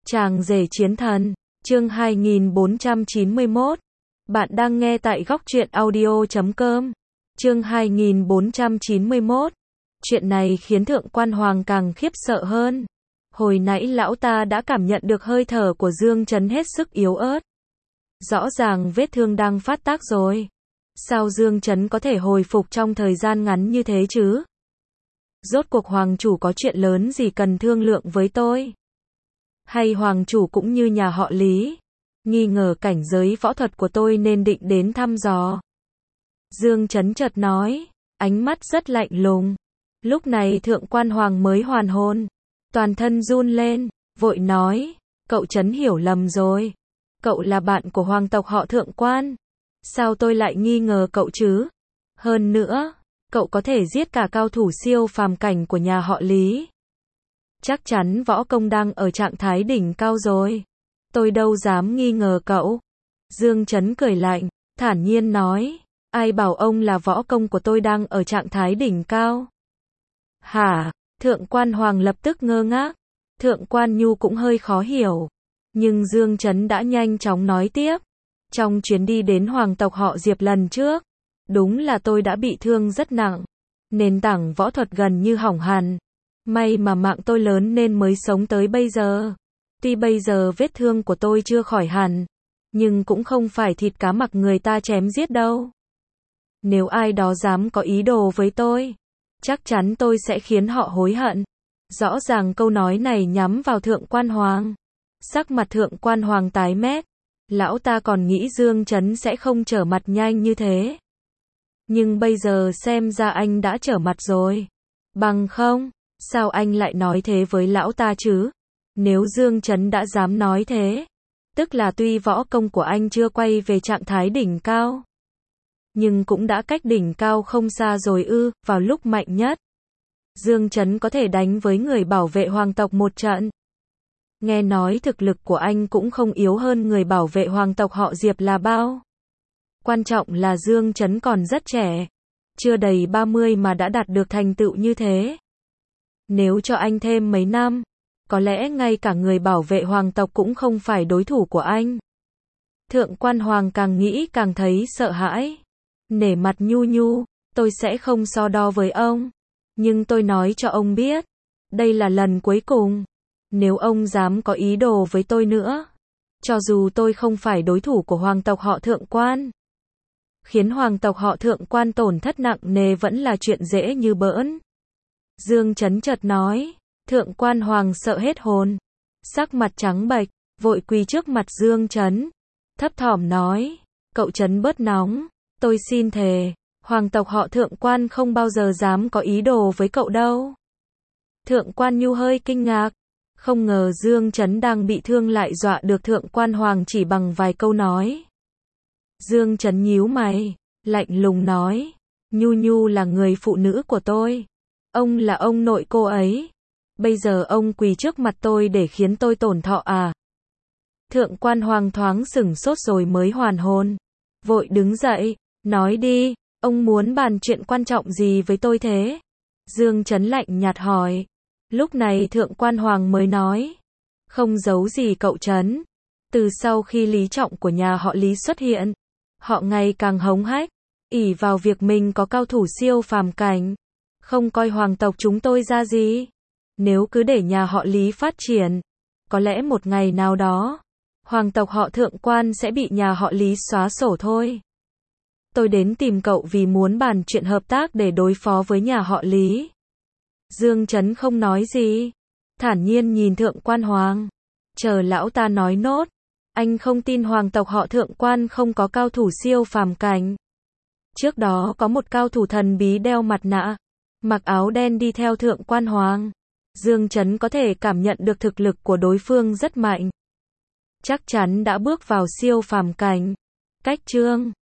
Chàng rể chiến thần, chương 2491. Bạn đang nghe tại góc truyện audio.com. Chương 2491. Chuyện này khiến Thượng Quan Hoàng càng khiếp sợ hơn. Hồi nãy lão ta đã cảm nhận được hơi thở của Dương Chấn hết sức yếu ớt. Rõ ràng vết thương đang phát tác rồi. Sao Dương Chấn có thể hồi phục trong thời gian ngắn như thế chứ? Rốt cuộc Hoàng chủ có chuyện lớn gì cần thương lượng với tôi? Hay Hoàng chủ cũng như nhà họ Lý, nghi ngờ cảnh giới võ thuật của tôi nên định đến thăm dò? Dương Chấn chợt nói, ánh mắt rất lạnh lùng. Lúc này Thượng Quan Hoàng mới hoàn hồn, toàn thân run lên, vội nói, cậu Chấn hiểu lầm rồi. Cậu là bạn của hoàng tộc họ Thượng Quan. Sao tôi lại nghi ngờ cậu chứ? Hơn nữa, cậu có thể giết cả cao thủ siêu phàm cảnh của nhà họ Lý. Chắc chắn võ công đang ở trạng thái đỉnh cao rồi. Tôi đâu dám nghi ngờ cậu. Dương Chấn cười lạnh, thản nhiên nói, ai bảo ông là võ công của tôi đang ở trạng thái đỉnh cao? Hả? Thượng Quan Hoàng lập tức ngơ ngác. Thượng Quan Nhu cũng hơi khó hiểu. Nhưng Dương Chấn đã nhanh chóng nói tiếp. Trong chuyến đi đến hoàng tộc họ Diệp lần trước, đúng là tôi đã bị thương rất nặng. Nền tảng võ thuật gần như hỏng hẳn. May mà mạng tôi lớn nên mới sống tới bây giờ. Tuy bây giờ vết thương của tôi chưa khỏi hẳn, nhưng cũng không phải thịt cá mặc người ta chém giết đâu. Nếu ai đó dám có ý đồ với tôi, chắc chắn tôi sẽ khiến họ hối hận. Rõ ràng câu nói này nhắm vào Thượng Quan Hoàng. Sắc mặt Thượng Quan Hoàng tái mét. Lão ta còn nghĩ Dương Chấn sẽ không trở mặt nhanh như thế. Nhưng bây giờ xem ra anh đã trở mặt rồi. Bằng không, sao anh lại nói thế với lão ta chứ? Nếu Dương Chấn đã dám nói thế, tức là tuy võ công của anh chưa quay về trạng thái đỉnh cao, nhưng cũng đã cách đỉnh cao không xa rồi ư. Vào lúc mạnh nhất, Dương Chấn có thể đánh với người bảo vệ hoàng tộc một trận. Nghe nói thực lực của anh cũng không yếu hơn người bảo vệ hoàng tộc họ Diệp là bao. Quan trọng là Dương Chấn còn rất trẻ, chưa đầy 30 mà đã đạt được thành tựu như thế. Nếu cho anh thêm mấy năm, có lẽ ngay cả người bảo vệ hoàng tộc cũng không phải đối thủ của anh. Thượng Quan Hoàng càng nghĩ càng thấy sợ hãi. Nể mặt Nhu Nhu, tôi sẽ không so đo với ông. Nhưng tôi nói cho ông biết, đây là lần cuối cùng. Nếu ông dám có ý đồ với tôi nữa, cho dù tôi không phải đối thủ của hoàng tộc họ Thượng Quan, khiến hoàng tộc họ Thượng Quan tổn thất nặng nề vẫn là chuyện dễ như bỡn. Dương Chấn chợt nói. Thượng Quan Hoàng sợ hết hồn, sắc mặt trắng bệch, vội quỳ trước mặt Dương Chấn, thấp thỏm nói, cậu Chấn bớt nóng, tôi xin thề, hoàng tộc họ Thượng Quan không bao giờ dám có ý đồ với cậu đâu. Thượng Quan Nhu hơi kinh ngạc, không ngờ Dương Chấn đang bị thương lại dọa được Thượng Quan Hoàng chỉ bằng vài câu nói. Dương Chấn nhíu mày, lạnh lùng nói, Nhu Nhu là người phụ nữ của tôi, ông là ông nội cô ấy. Bây giờ ông quỳ trước mặt tôi để khiến tôi tổn thọ à? Thượng Quan Hoàng thoáng sửng sốt rồi mới hoàn hồn. Vội đứng dậy, nói đi, ông muốn bàn chuyện quan trọng gì với tôi thế? Dương Chấn lạnh nhạt hỏi. Lúc này Thượng Quan Hoàng mới nói. Không giấu gì cậu Chấn. Từ sau khi Lý Trọng của nhà họ Lý xuất hiện, họ ngày càng hống hách, ỷ vào việc mình có cao thủ siêu phàm cảnh, không coi hoàng tộc chúng tôi ra gì. Nếu cứ để nhà họ Lý phát triển, có lẽ một ngày nào đó, hoàng tộc họ Thượng Quan sẽ bị nhà họ Lý xóa sổ thôi. Tôi đến tìm cậu vì muốn bàn chuyện hợp tác để đối phó với nhà họ Lý. Dương Chấn không nói gì, thản nhiên nhìn Thượng Quan Hoàng, chờ lão ta nói nốt. Anh không tin hoàng tộc họ Thượng Quan không có cao thủ siêu phàm cảnh. Trước đó có một cao thủ thần bí đeo mặt nạ, mặc áo đen đi theo Thượng Quan Hoàng. Dương Chấn có thể cảm nhận được thực lực của đối phương rất mạnh. Chắc chắn đã bước vào siêu phàm cảnh. Cách chương